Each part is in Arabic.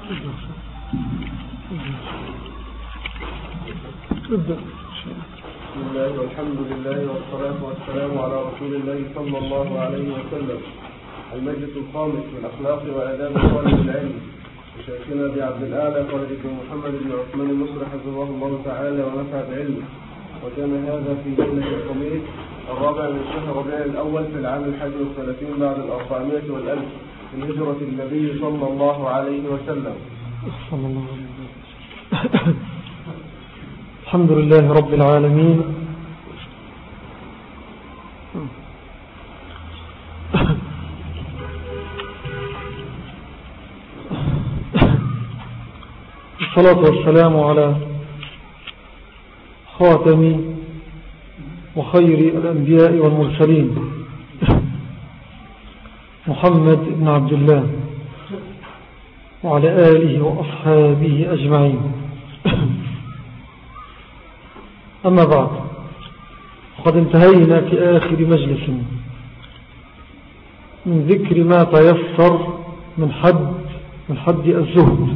بسم الله والحمد لله والصلاة والسلام على رسول الله صلى الله عليه وسلم. المجلس الخامس من أخلاق وآداب طالب العلم لشيخنا أبي عبد الأعلى خالد بن محمد بن عثمان المصري حفظه الله تعالى ونفع بعلمه. وكان هذا في ليلة الخميس الرابع من شهر ربيع الأول في العام 31 بعد 400 والألف من هجرة النبي صلى الله عليه وسلم. الحمد لله رب العالمين. الصلاة والسلام على خاتم وخير الأنبياء والمرسلين محمد بن عبد الله وعلى آله وأصحابه أجمعين. أما بعد، قد انتهينا في آخر مجلس من ذكر ما تيسر من حد الزهد،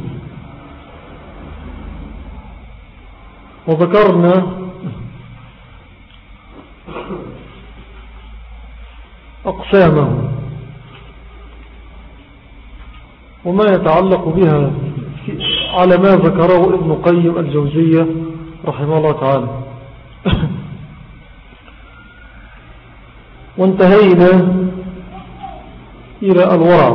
وذكرنا أقسامه وما يتعلق بها على ما ذكره ابن قيم الجوزية رحمه الله تعالى. وانتهينا إلى الورع،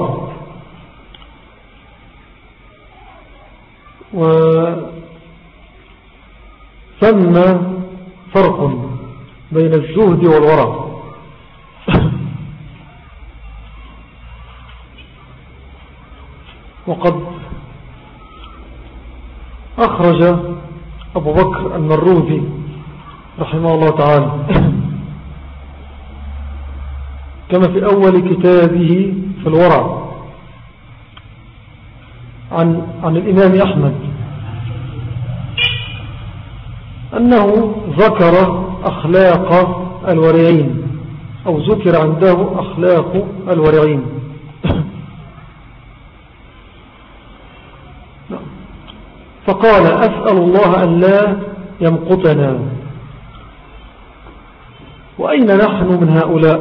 وثم فرق بين الزهد والورع. وقد أخرج أبو بكر المروذي رحمه الله تعالى كما في أول كتابه في الورع عن الإمام أحمد أنه ذكر أخلاق الورعين، أو ذكر عنده أخلاق الورعين. فقال: أسأل الله أن لا يمقتنا. وأين نحن من هؤلاء؟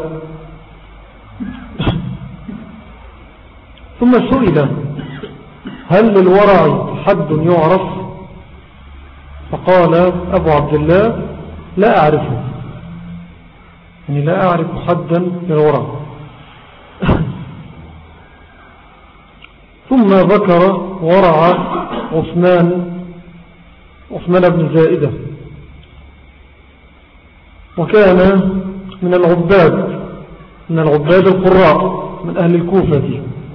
ثم سئل: هل للورع حد يعرف؟ فقال أبو عبد الله: لا أعرفه، يعني لا أعرف حدا للورع. ثم ذكر ورع عثمان بن زائدة، وكان من العباد القراء من أهل الكوفة.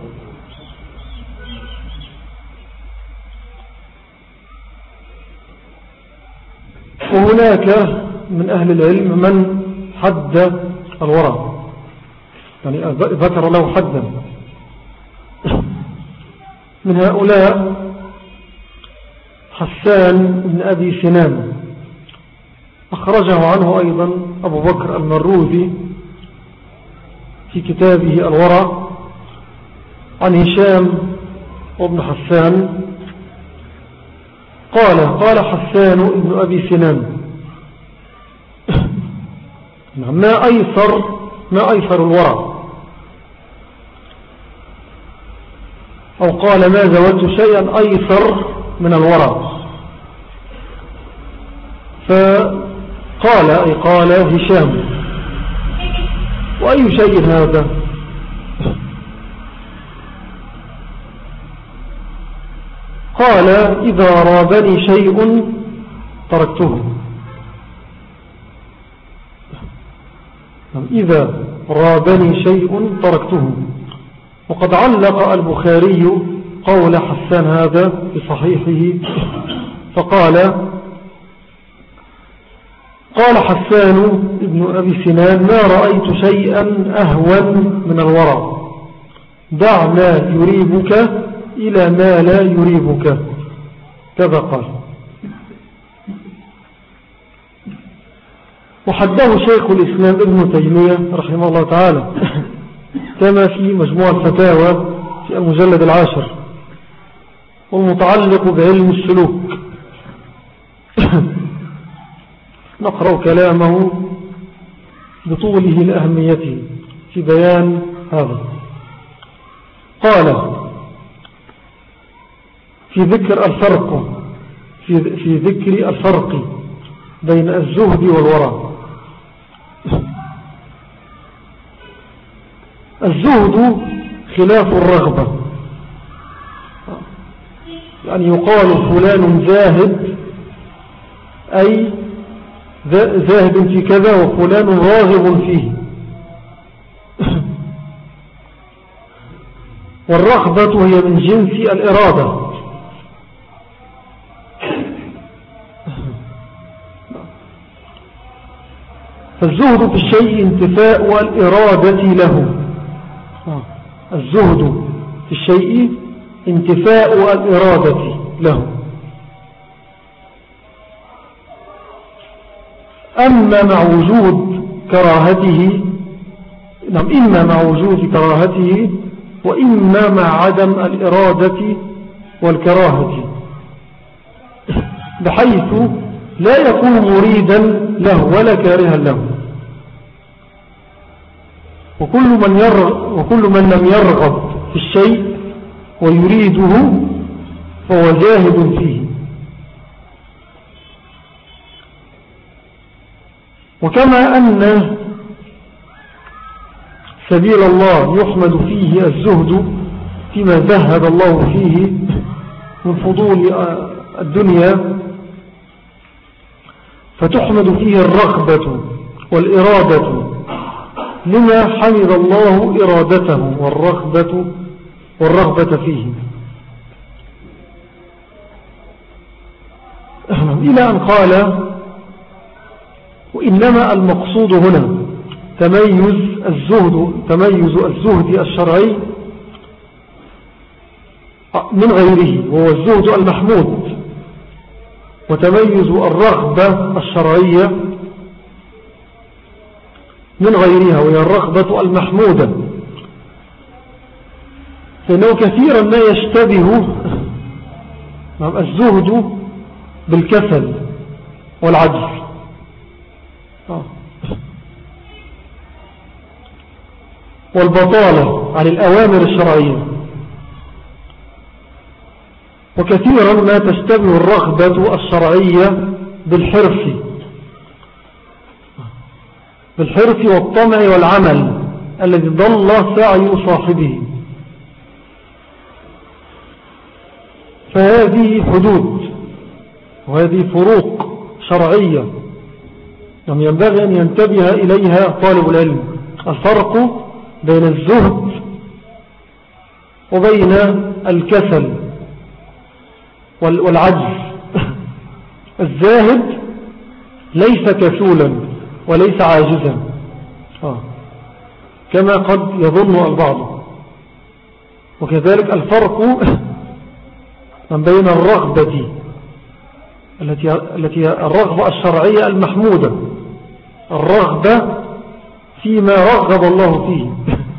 وهناك من أهل العلم من حد الورع، يعني ذكر له حدا. من هؤلاء حسان بن أبي سنان، أخرجه عنه أيضا أبو بكر المروذي في كتابه الورع عن هشام وابن حسان. قال حسان بن أبي سنان: ما أيسر الورع، أو قال: ما زودت شيئا أيسر من الورع. قال هشام: وأي شيء هذا؟ قال: إذا رابني شيء تركته. إذا رابني شيء تركته. وقد علق البخاري قول حسان هذا في صحيحه، فقال: قال حسان ابن أبي سنان: ما رأيت شيئا أهون من الورع، دع ما يريبك إلى ما لا يريبك، كذا قال. وحده شيخ الإسلام ابن تيمية رحمه الله تعالى كما في مجموع الفتاوى في المجلد 10. والمتعلق بعلم السلوك. نقرأ كلامه بطوله لأهميته في بيان هذا. قال في ذكر الفرق بين الزهد والورع. الزهد خلاف الرغبة، يعني يقال فلان زاهد أي زاهد في كذا، وفلان راغب فيه. والرغبة هي من جنس الإرادة، فالزهد في الشيء انتفاء الإرادة له. الزهد في الشيء انتفاء الإرادة له. أما مع وجود كراهته، إما مع وجود كراهته وإما مع عدم الإرادة والكراهة، بحيث لا يكون مريدا له ولا كارها له. وكل من لم يرغب في الشيء ويريده فهو زاهد فيه. وكما أن سبيل الله يحمد فيه الزهد فيما زهد الله فيه من فضول الدنيا، فتحمد فيه الرغبة والإرادة لما حمد الله إرادته والرغبة فيه، إلى أن قال: وإنما المقصود هنا تميز الزهد الشرعي من غيره، وهو الزهد المحمود، وتميز الرغبة الشرعية من غيرها وهي الرغبة المحمودة. فإنه كثيرا ما يشتبه الزهد بالكسل والعجز، والبطالة عن الأوامر الشرعية. وكثيرا ما تشتبه الرغبة الشرعية بالحرف والطمع والعمل الذي ضل سعي صاحبه. فهذه حدود وهذه فروق شرعية ينبغي أن ينتبه إليها طالب العلم. الفرق بين الزهد وبين الكسل والعجز. الزاهد ليس كسولا وليس عاجزا كما قد يظن البعض. وكذلك الفرق بين الرغبة التي الرغبة الشرعية المحمودة، الرغبة فيما رغب الله فيه،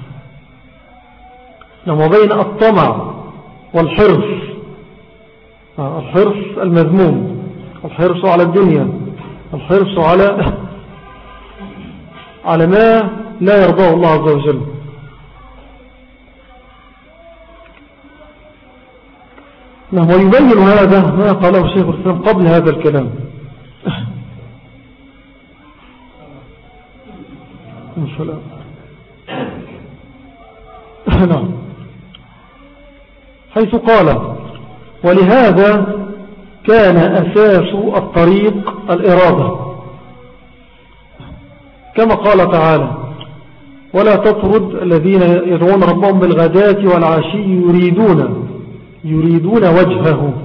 وبين الطمع والحرص، الحرص المذموم، الحرص على الدنيا، الحرص على ما لا يرضاه الله عز وجل. ويبين هذا ما قاله الشيخ الإسلام قبل هذا الكلام. نعم، حيث قال: ولهذا كان أساس الطريق الإرادة، كما قال تعالى: ولا تطرد الذين يدعون ربهم بالغداة والعشي يريدون وجهه.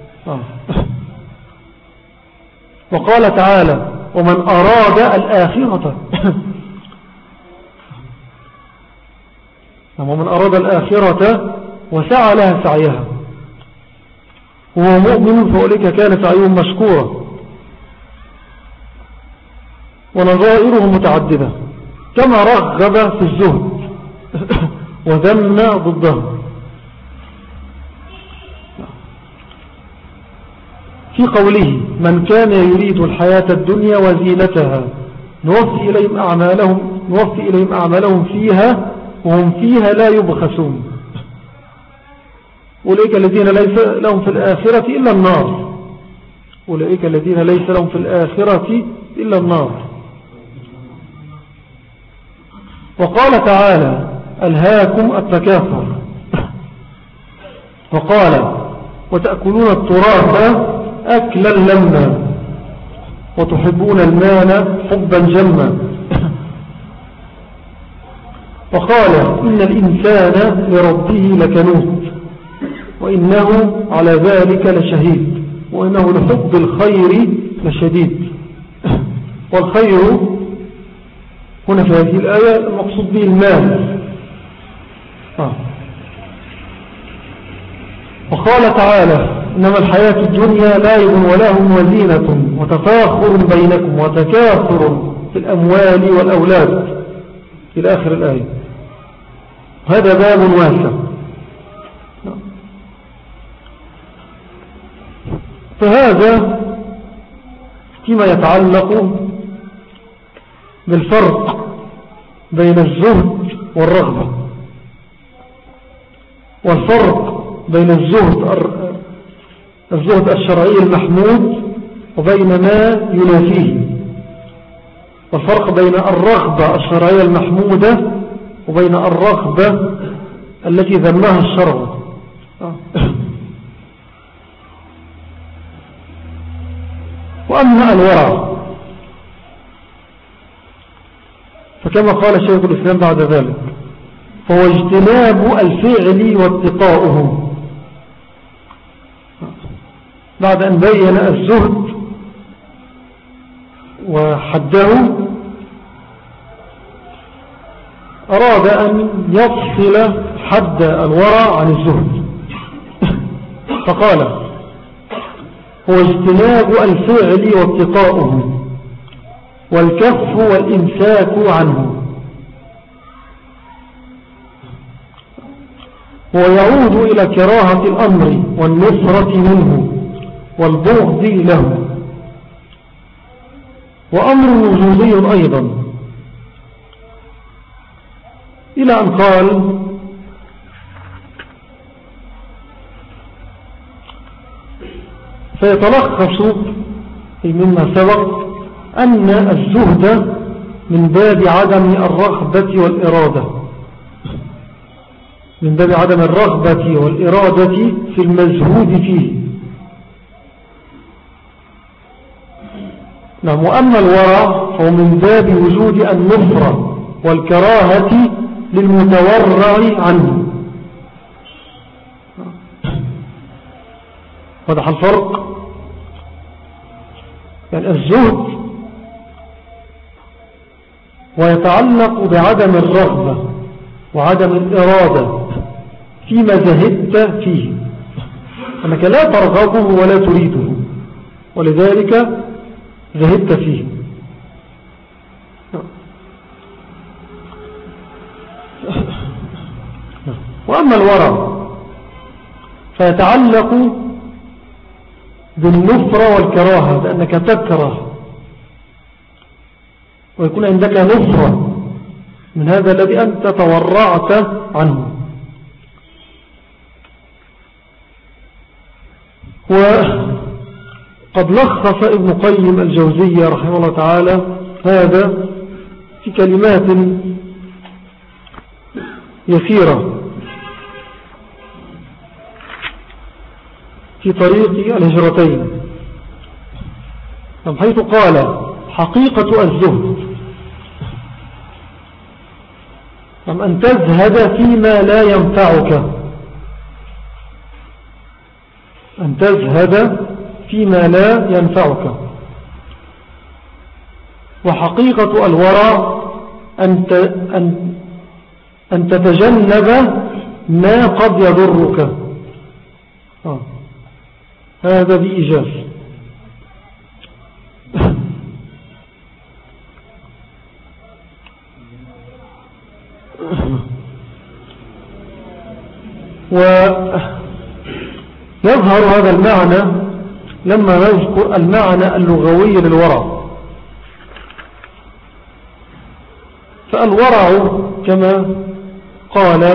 وقال تعالى: ومن أراد الآخرة ومن أراد الآخرة وسعى لها سعيها وهو مؤمن فأولئك كان سعيهم مشكورا. ونظائره متعددة، كما رغب في الزهد وذم ضده. في قوله من كان يريد الحياة الدنيا وزينتها نوفي إليهم أعمالهم فيها وهم فيها لا يبخسون. أولئك الذين ليس لهم في الآخرة إلا النار. أولئك الذين ليس لهم في الآخرة إلا النار. وقال تعالى ألهاكم التكاثر. وقال وتأكلون التراث أكلا لما وتحبون المال حبا جما. وقال إن الإنسان لربه لكنود وإنه على ذلك لشهيد وإنه لحب الخير لشديد. والخير هنا في هذه الآية المقصود به المال. وقال تعالى إنما الحياة الدنيا لعب ولهو وزينة وتفاخر بينكم وتكاثر في الأموال والأولاد إلى آخر الآية. هذا باب واسع. فهذا فيما يتعلق بالفرق بين الزهد والرغبة، والفرق بين الزهد الشرعي المحمود وبين ما ينافيه، والفرق بين الرغبة الشرعية المحمودة وبين الرغبة التي ذمها الشرع. وأما الورع فكما قال شيخ الإسلام بعد ذلك فهو اجتناب الفعل واتقاؤه. بعد أن بين الزهد وحده أراد أن يفصل حد الورع عن الزهد فقال هو اجتناب الفعل واتقاؤه والكف والإمساك عنه. ويعود إلى كراهة الأمر والنفرة منه والبغض له. وأمر وجودي أيضا إلى أن قال فيتلخص مما سبق أن الزهد من باب عدم الرغبة والإرادة، من باب عدم الرغبة والإرادة في المزهود فيه. نعم. وأما الورع فهو من باب وجود النفرة والكراهة للمتورع عنه. واضح الفرق؟ يعني الزهد ويتعلق بعدم الرغبة وعدم الإرادة فيما زهدت فيه، أنك لا ترغبه ولا تريده ولذلك زهدت فيه. وأما الورع فيتعلق بالنفرة والكراهة، لأنك تكره ويكون عندك نفرة من هذا الذي أنت تورعت عنه. وقد لخص ابن قيم الجوزية رحمه الله تعالى هذا في كلمات يسيرة في طريق الهجرتين، حيث قال حقيقة الزهد أن تزهد فيما لا ينفعك، أن تزهد فيما لا ينفعك. وحقيقة الورع أن تتجنب ما قد يضرك. هذا بإيجاز. ويظهر هذا المعنى لما نذكر المعنى اللغوي للورع. فالورع كما قال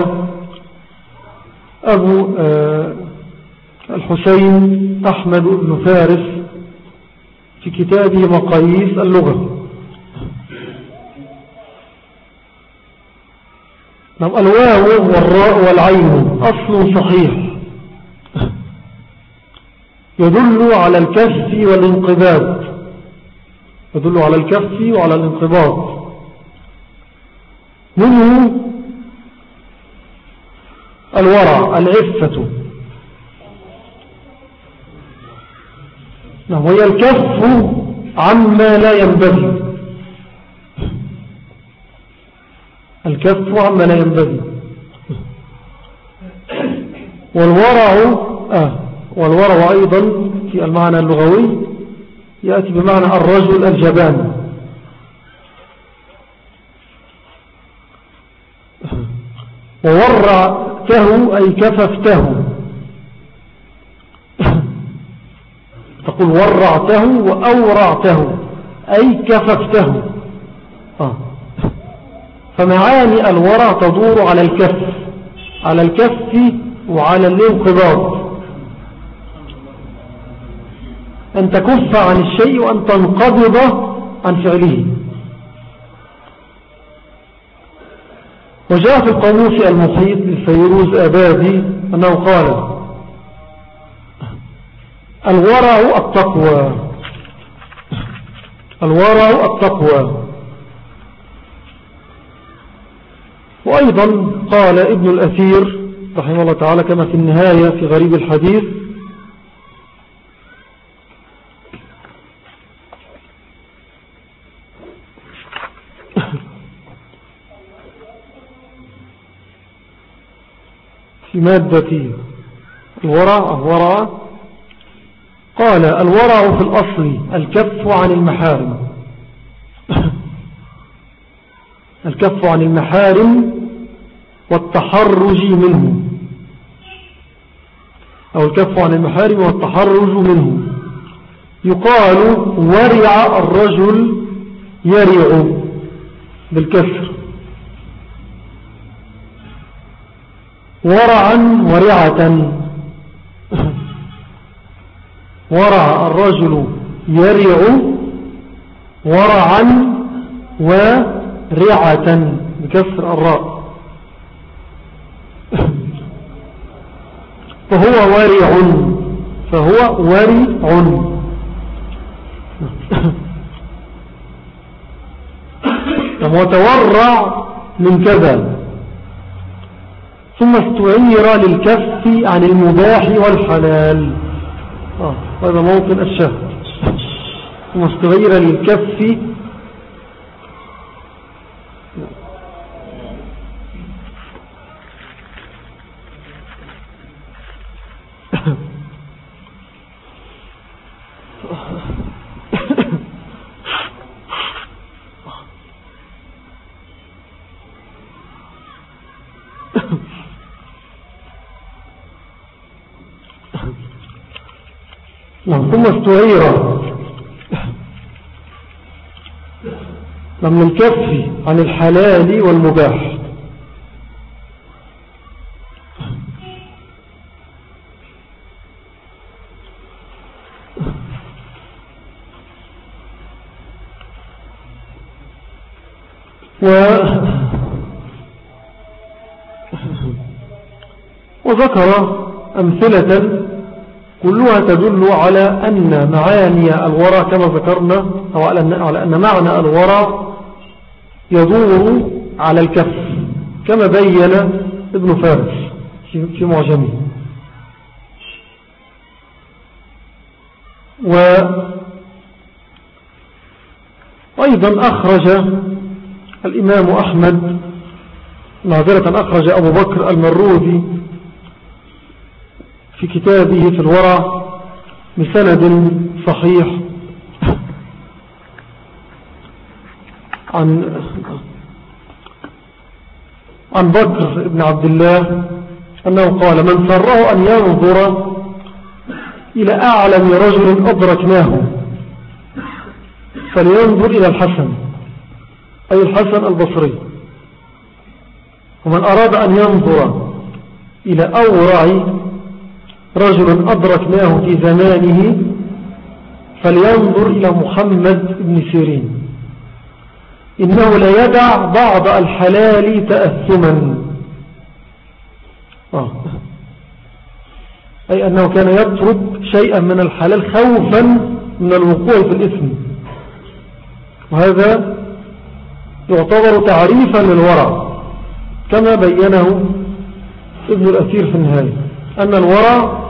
أبو الحسين أحمد بن فارس في كتابه مقاييس اللغة، الواو والراء والعين أصل صحيح يدل على الكف والانقباض، يدل على الكف وعلى الانقباض. منه الورع العفة، وهي الكف عما لا ينبغي، الكف عما لا ينبغي. والورع أيضا في المعنى اللغوي يأتي بمعنى الرجل الجبان. وورعته أي كففته، تقول ورعته وأورعته أي كففته. فمعاني الورع تدور على الكف، على الكف وعلى الانقباض، أن تكف عن الشيء وأن تنقبض عن فعله. وجاء في القاموس المحيط للفيروز أبادي أنه قال: الورع التقوى، الورع التقوى. وأيضا قال ابن الأثير رحمه الله تعالى كما في النهاية في غريب الحديث: في مادة الورع قال: الورع في الأصل الكف عن المحارم، الكف عن المحارم والتحرج منه، أو الكف عن المحارم والتحرج منه. يقال ورع الرجل يرع بالكسر، ورعا ورعة، ورع الرجل يرع ورعا ورعة بكسر الراء. فهو ورع، فهو ورع. وتورع من كذا، ثم استعير للكف عن المباح والحلال. هذا موطن الشهد. ثم استعير للكف ثم استعير من الكف عن الحلال والمباح. وذكر أمثلة كلها تدل على أن معاني الورع كما ذكرنا، أو على أن معنى الورع يدور على الكف كما بين ابن فارس في معجمه. وأيضا أخرج الإمام أحمد، معذرة أخرج أبو بكر المروذي في كتابه في الورع بسند صحيح عن بكر بن عبد الله أنه قال: من سره أن ينظر إلى أعلم رجل أدركناه فلينظر إلى الحسن، أي الحسن البصري. ومن أراد أن ينظر إلى أورع رجل أدركناه في زمانه فلينظر إلى محمد بن سيرين، إنه لا يدع بعض الحلال تأثما، أي أنه كان يترك شيئا من الحلال خوفا من الوقوع في الإثم. وهذا يعتبر تعريفا للورع كما بينه ابن الأثير في النهاية، أن الورع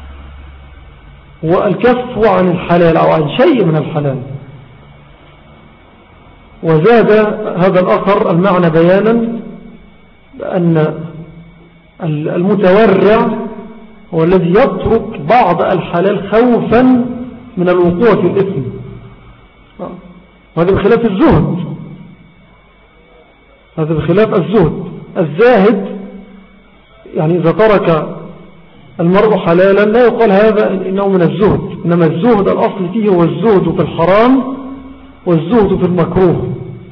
هو الكف عن الحلال أو عن شيء من الحلال. وزاد هذا الآخر المعنى بيانا بأن المتورع هو الذي يترك بعض الحلال خوفا من الوقوع في الإثم، وهذا بخلاف الزهد. هذا بخلاف الزهد. الزاهد يعني إذا ترك المرء حلالا لا يقال هذا إنه من الزهد، إنما الزهد الأصل فيه هو الزهد في الحرام والزهد في المكروه.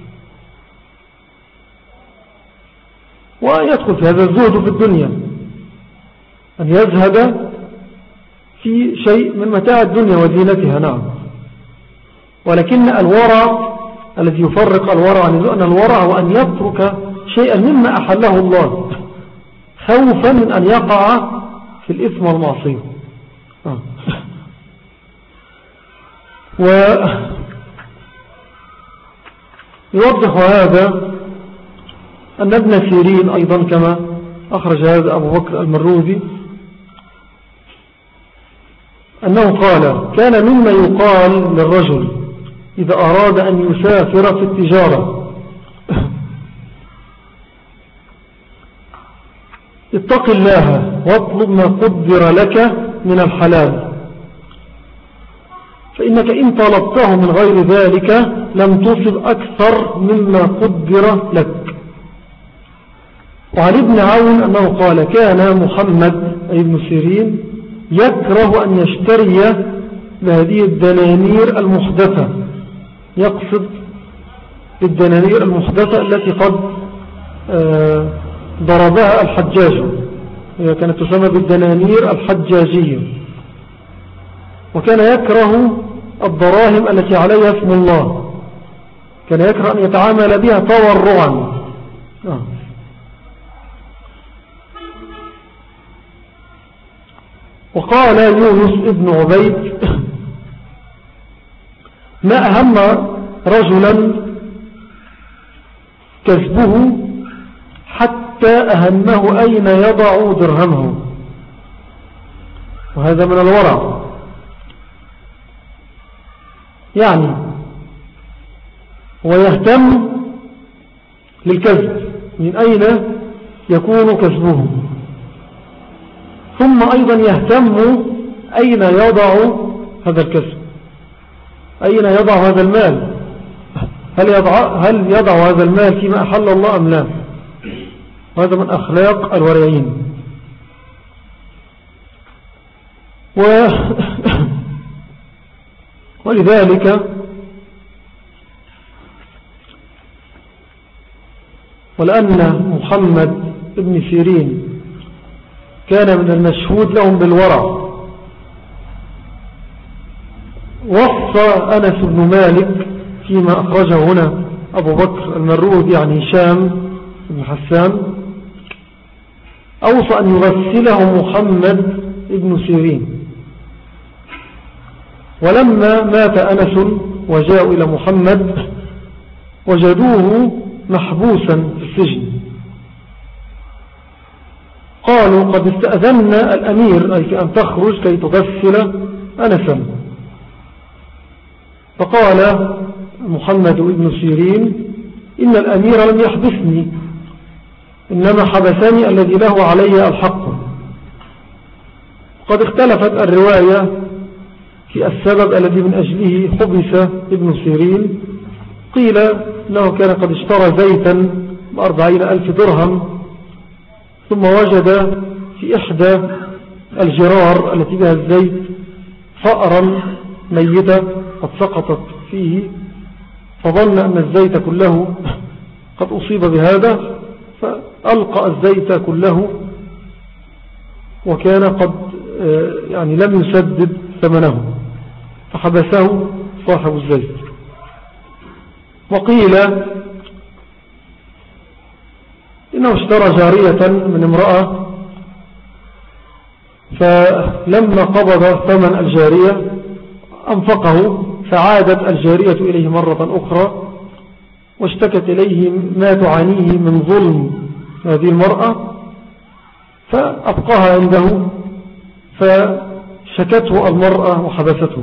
ويدخل في هذا الزهد في الدنيا، أن يزهد في شيء من متاع الدنيا وزينتها. نعم. ولكن الورع الذي يفرق الورع عن الزهد، أن الورع هو أن يترك شيئا مما أحله الله خوفا من أن يقع في الإثم والمعصية. ويوضح هذا أن ابن سيرين أيضا كما أخرج هذا أبو بكر المروزي أنه قال: كان مما يقال للرجل إذا أراد أن يسافر في التجارة: اتق الله واطلب ما قدر لك من الحلال، فإنك إن طلبته من غير ذلك لم تصب أكثر مما قدر لك. وعن ابن عون أنه قال: كان محمد أي ابن سيرين يكره أن يشتري بهذه الدنانير المحدثة، يقصد الدنانير المحدثة التي قد ضربها الحجاج، هي كانت تسمى بالدنانير الحجاجية. وكان يكره الدراهم التي عليها اسم الله، كان يكره أن يتعامل بها تورعا. وقال يونس ابن عبيد: ما أهم رجلا كسبه حتى أهمه أين يضع درهمه. وهذا من الورع، يعني ويهتم للكسب من أين يكون كسبه، ثم أيضا يهتم أين يضع هذا الكسب، أين يضع هذا المال، هل يضع هذا المال فيما أحل الله أم لا. وهذا من أخلاق الورعين. ولذلك ولأن محمد بن سيرين كان من المشهود لهم بالورع، وصى أنس بن مالك فيما أخرجه هنا أبو بكر المروذي عن هشام بن حسان، أوصى أن يغسله محمد بن سيرين. ولما مات أنس وجاءوا إلى محمد وجدوه محبوسا في السجن، قالوا: قد استأذنا الأمير، أي في أن تخرج كي تغسل أنسا. فقال محمد بن سيرين: إن الأمير لم يحبسني، إنما حبسني الذي له علي الحق. قد اختلفت الرواية في السبب الذي من أجله حبس ابن سيرين. قيل له كان قد اشترى زيتا ب40,000 درهم، ثم وجد في إحدى الجرار التي بها الزيت فأرا ميتة قد سقطت فيه، فظن أن الزيت كله قد أصيب بهذا، فألقى الزيت كله وكان قد يعني لم يسدد ثمنه، فحبسه صاحب الزيت. وقيل إنه اشترى جارية من امرأة، فلما قبض ثمن الجارية أنفقه، فعادت الجارية إليه مرة أخرى واشتكت إليه ما تعانيه من ظلم هذه المرأة، فأبقاها عنده، فشكته المرأة وحبسته.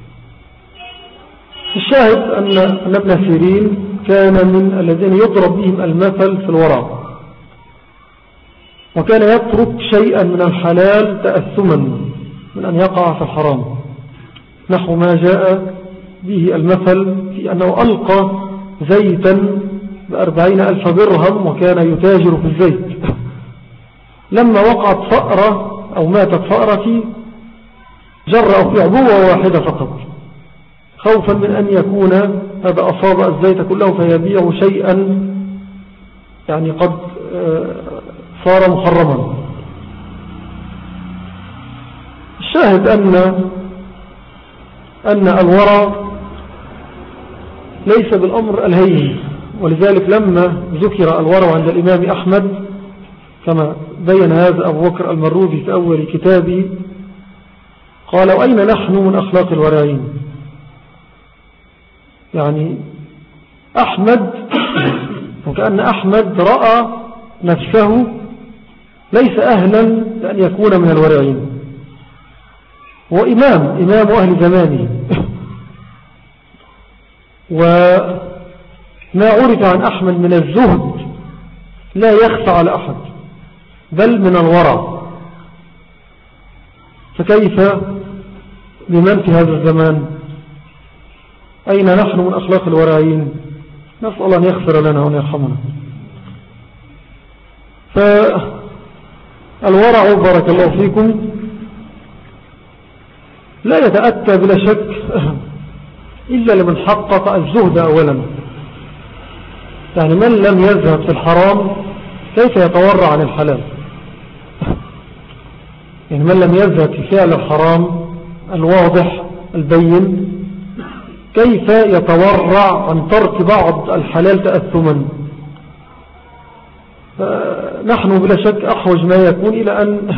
الشاهد أن ابن سيرين كان من الذين يضرب بهم المثل في الورع، وكان يترك شيئا من الحلال تأثما من أن يقع في الحرام، نحو ما جاء به المثل في أنه ألقى زيتا ب40,000 درهم وكان يتاجر في الزيت. لما وقعت فأرة أو ماتت فأرة جرأوا في عبوة واحدة فقط، خوفا من أن يكون هذا أصاب الزيت كله فيبيع شيئا يعني قد صار محرما. الشاهد أن الورع ليس بالأمر الهين، ولذلك لما ذكر الورع عند الإمام أحمد كما بين هذا أبو بكر المروذي في أول كتابه قال: وأين نحن من أخلاق الورعين؟ يعني أحمد، وكأن أحمد رأى نفسه ليس أهلا لأن يكون من الورعين، هو إمام أهل زمانه، وما عرف عن أحمد من الزهد لا يخفى على أحد، بل من الورع، فكيف بمن في هذا الزمان؟ أين نحن من أخلاق الورعين؟ نسأل أن يغفر لنا وأن يرحمنا. فالورع بارك الله فيكم لا يتأتى بلا شك إلا لمن حقق الزهد أولا، يعني من لم يذهب في الحرام كيف يتورع عن الحلال؟ يعني من لم يذهب في فعل الحرام الواضح البين كيف يتورع عن ترك بعض الحلال تأثما؟ نحن بلا شك أحوج ما يكون إلى أن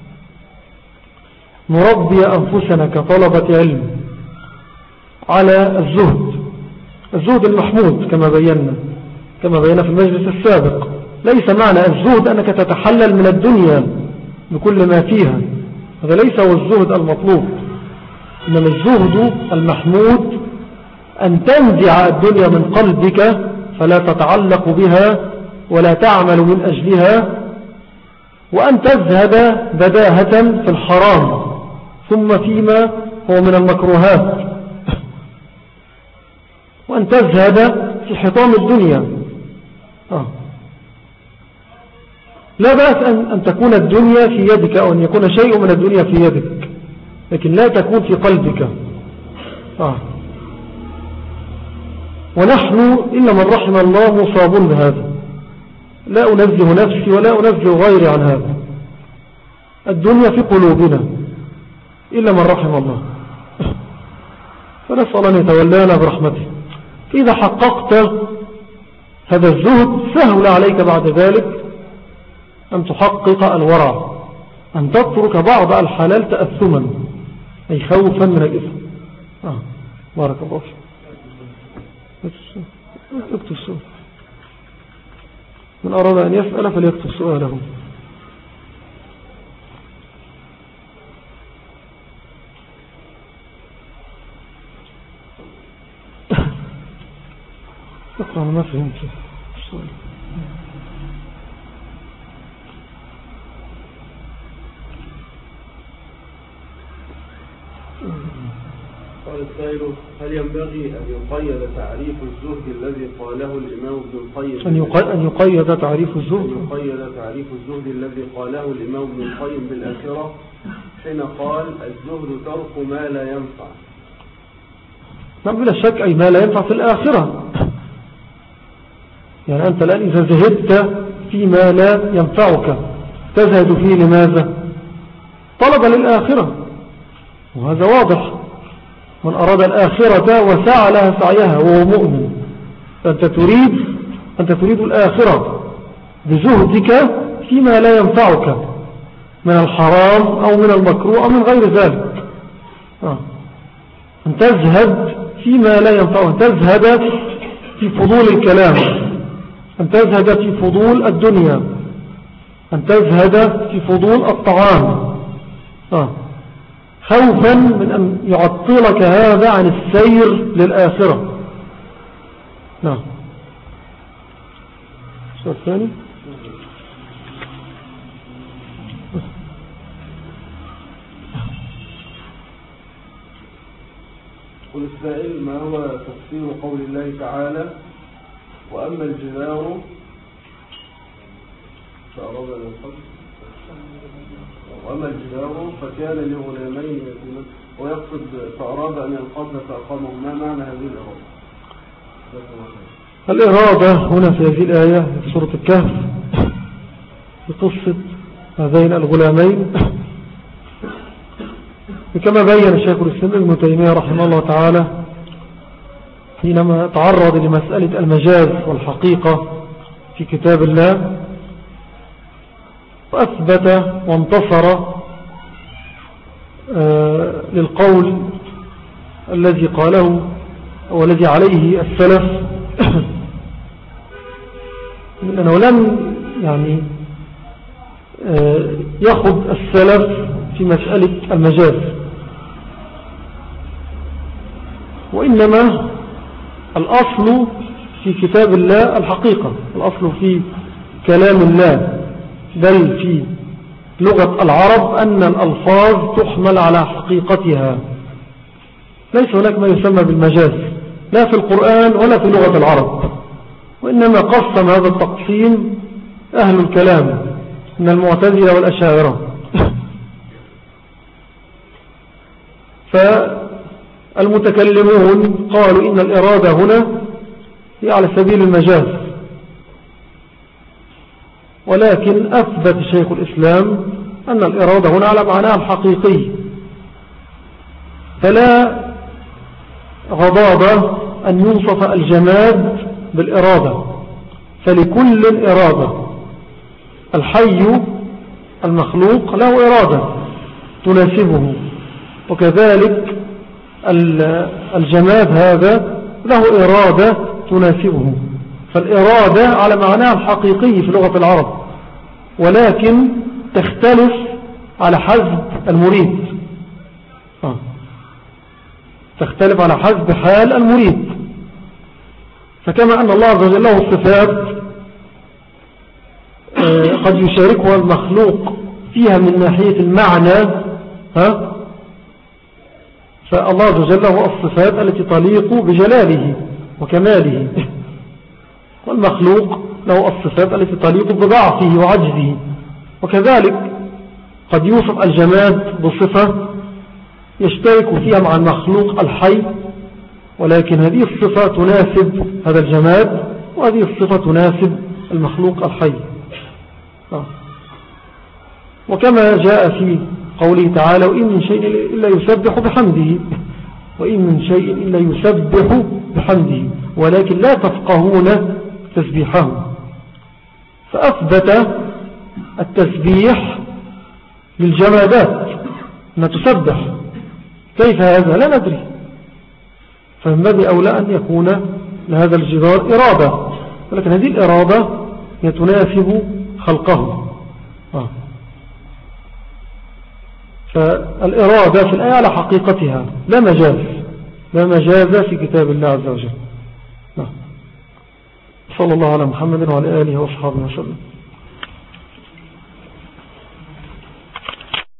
نربي أنفسنا كطلبة علم على الزهد المحمود كما بينا في المجلس السابق. ليس معنى الزهد أنك تتحلل من الدنيا بكل ما فيها، هذا ليس هو الزهد المطلوب، إنما الزهد المحمود أن تنزع الدنيا من قلبك فلا تتعلق بها ولا تعمل من أجلها، وأن تزهد بداهة في الحرام ثم فيما هو من المكروهات، وأن تزهد في حطام الدنيا. لا بأس أن تكون الدنيا في يدك أو أن يكون شيء من الدنيا في يدك، لكن لا تكون في قلبك. ونحن إلا من رحم الله مصابون بهذا، لا أنزه نفسي ولا أنزه غيري عن هذا. الدنيا في قلوبنا إلا من رحم الله، فنسأل أن يتولانا برحمته. إذا حققت هذا الزهد سهل عليك بعد ذلك أن تحقق الورع، أن تترك بعض الحلال تأثما أي خوفا من الإثم. بارك الله فيك. اكتب السؤال، من أراد أن يسأل فليكتب سؤاله. اقرأ، أنا ما فهمت السؤال. قال السائل: هل ينبغي أن يقيد تعريف الزهد الذي قاله الإمام ابن القيم أن يقيد تعريف الزهد الذي قاله الإمام ابن القيم بالآخرة، حين قال الزهد ترك ما لا ينفع. نعم بلا شك، أي ما لا ينفع في الآخرة. يعني أنت الآن إذا زهدت فيما لا ينفعك تزهد فيه لماذا؟ طلب للآخرة، وهذا واضح. من أراد الآخرة وسعى لها سعيها وهو مؤمن، فأنت تريد الآخرة بزهدك فيما لا ينفعك من الحرام أو من المكروه أو من غير ذلك. أن تزهد فيما لا ينفعك، أن تزهد في فضول الكلام، أن تزهد في فضول الدنيا، أن تزهد في فضول الطعام، خوفا من أن يعطلك هذا عن السير للآخرة. نعم. السؤال الثاني. قل السائل: ما هو تفسير قول الله تعالى: وأما الجدار فأراد أن ينقض، وأما الجدار فكان لغلامين يتيمين، ويقصد فأراد أن ينقض فأقامهم. ما معنى هذه الإرادة هنا في هذه الآية في سورة الكهف بقصة هذين الغلامين، كما بين الشيخ الإسلام ابن تيمية رحمه الله تعالى حينما تعرض لمسألة المجاز والحقيقة في كتاب الله، وأثبت وانتصر للقول الذي قاله والذي عليه السلف لأنه لم يعني يخض السلف في مسألة المجاز، وإنما الأصل في كتاب الله الحقيقة، الأصل في كلام الله بل في لغة العرب أن الألفاظ تحمل على حقيقتها. ليس هناك ما يسمى بالمجاز لا في القرآن ولا في لغة العرب، وإنما قسم هذا التقسيم أهل الكلام من المعتزلة والأشاعرة. فالمتكلمون قالوا إن الإرادة هنا هي على سبيل المجاز، ولكن أثبت شيخ الإسلام أن الإرادة هنا على معناها الحقيقي، فلا غضاضة أن يوصف الجماد بالإرادة، فلكل إرادة. الحي المخلوق له إرادة تناسبه، وكذلك الجماد هذا له إرادة تناسبه. فالإرادة على معناها الحقيقي في لغة العرب، ولكن تختلف على حسب المريد، تختلف على حسب حال المريد. فكما أن الله عز وجل له الصفات قد يشاركها المخلوق فيها من ناحية المعنى، فالله عز وجل له الصفات التي تليق بجلاله وكماله، والمخلوق له الصفات التي تليق بضعفه وعجزه. وكذلك قد يوصف الجماد بصفة يشترك فيها مع المخلوق الحي، ولكن هذه الصفة تناسب هذا الجماد، وهذه الصفة تناسب المخلوق الحي. وكما جاء في قوله تعالى: وإن من شيء إلا يسبح بحمده، وإن من شيء إلا يسبح بحمده ولكن لا تفقهون تسبيحه. فأثبت التسبيح للجمادات أنها تسبح. كيف هذا؟ لا ندري. فينبغي أولى أن يكون لهذا الجدار إرادة، ولكن هذه الإرادة هي تناسب خلقه. فالإرادة في الآية على حقيقتها، لا مجاز في كتاب الله عز وجل. صلى الله على محمد وعلى آله وأصحابه وسلم.